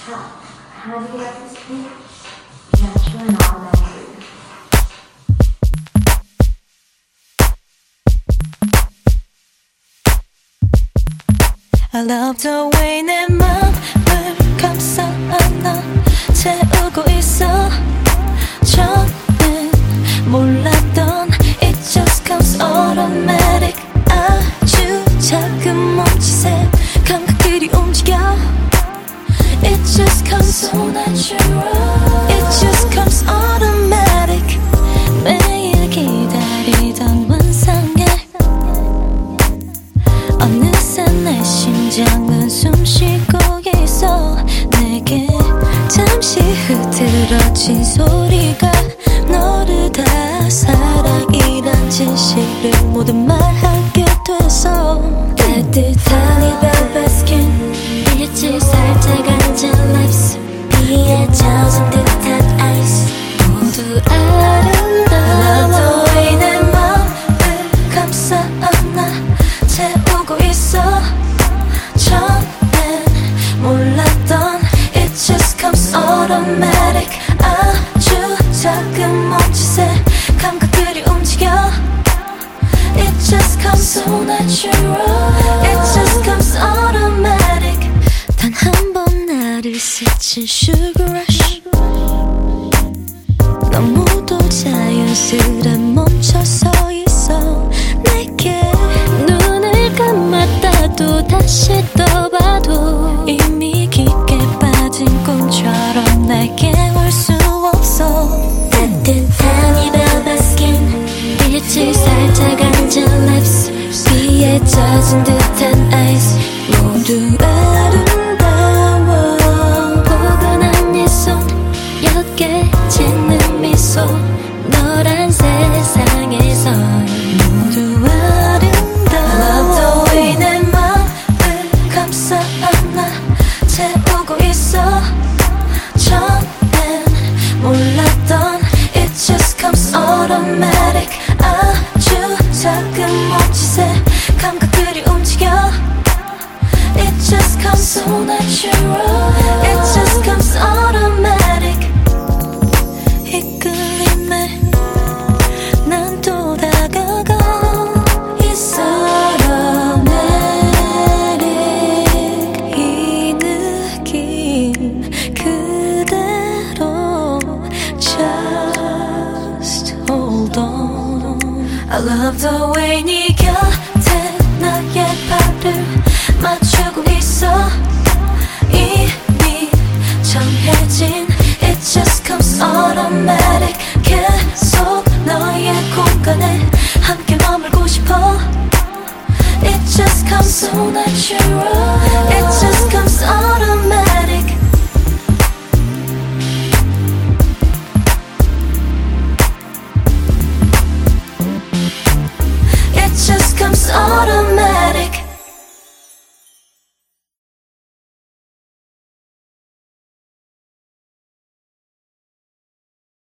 How do you like this pink? Naturally and automatically. I love the way 내 맘을 감싸 안아 채우고 있어. 전엔 몰랐던 It just comes automatic. 아주 작은 몸짓에 감각들이 움직여. It just comes so natural. It just comes automatic. 매일 기다리던 환상에 어느새 내 심장은 숨쉬고 있어. 내게 잠시 흐트러진 소리가 너를 다 사랑이란 진실을 모두 말하게 돼서. 따뜻한 이 velvet skin 빛을 살짝 앉은 lips 비에 젖은 듯한 ice 모두 아름다워. 너의 내 맘을 감싸 안아 채우고 있어. 전엔 몰랐던 It just comes automatic. 아주 작은 몸짓에 감각들이 움직여. It just comes so natural. It just comes automatic. 단 한 번 나를 스친 sugar rush. 너무도 자연스레 멈춰서 있어. 내게 눈을 감았다도 다시 떠봐도 이미 깊게 빠진 꿈처럼 날 깨울 수 없어. 따뜻한 이 velvet skin 빛을 살짝 앉은 lips 비에 젖은 듯한 ice 모두 아름다워. 포근한 네 손 옅게 짓는 미소 너란 세상에서 모두 아름다워. Love the way 내 맘을 감싸 안아 채우고 있어. 전엔 몰랐던 It just comes automatic. 아주 작은 몸짓에 감각들이 움직여. It just comes so natural. It just comes automatic. 이끌림에 난 또 다가가 있어. 이 느낌 그대로 just hold on. I love the way 네 곁에 나의 발을 맞추고 있어. 이미 정해진 It just comes automatic. 계속 너의 공간에 함께 머물고 싶어. It just comes so natural. It just comes automatic. It just comes automatic.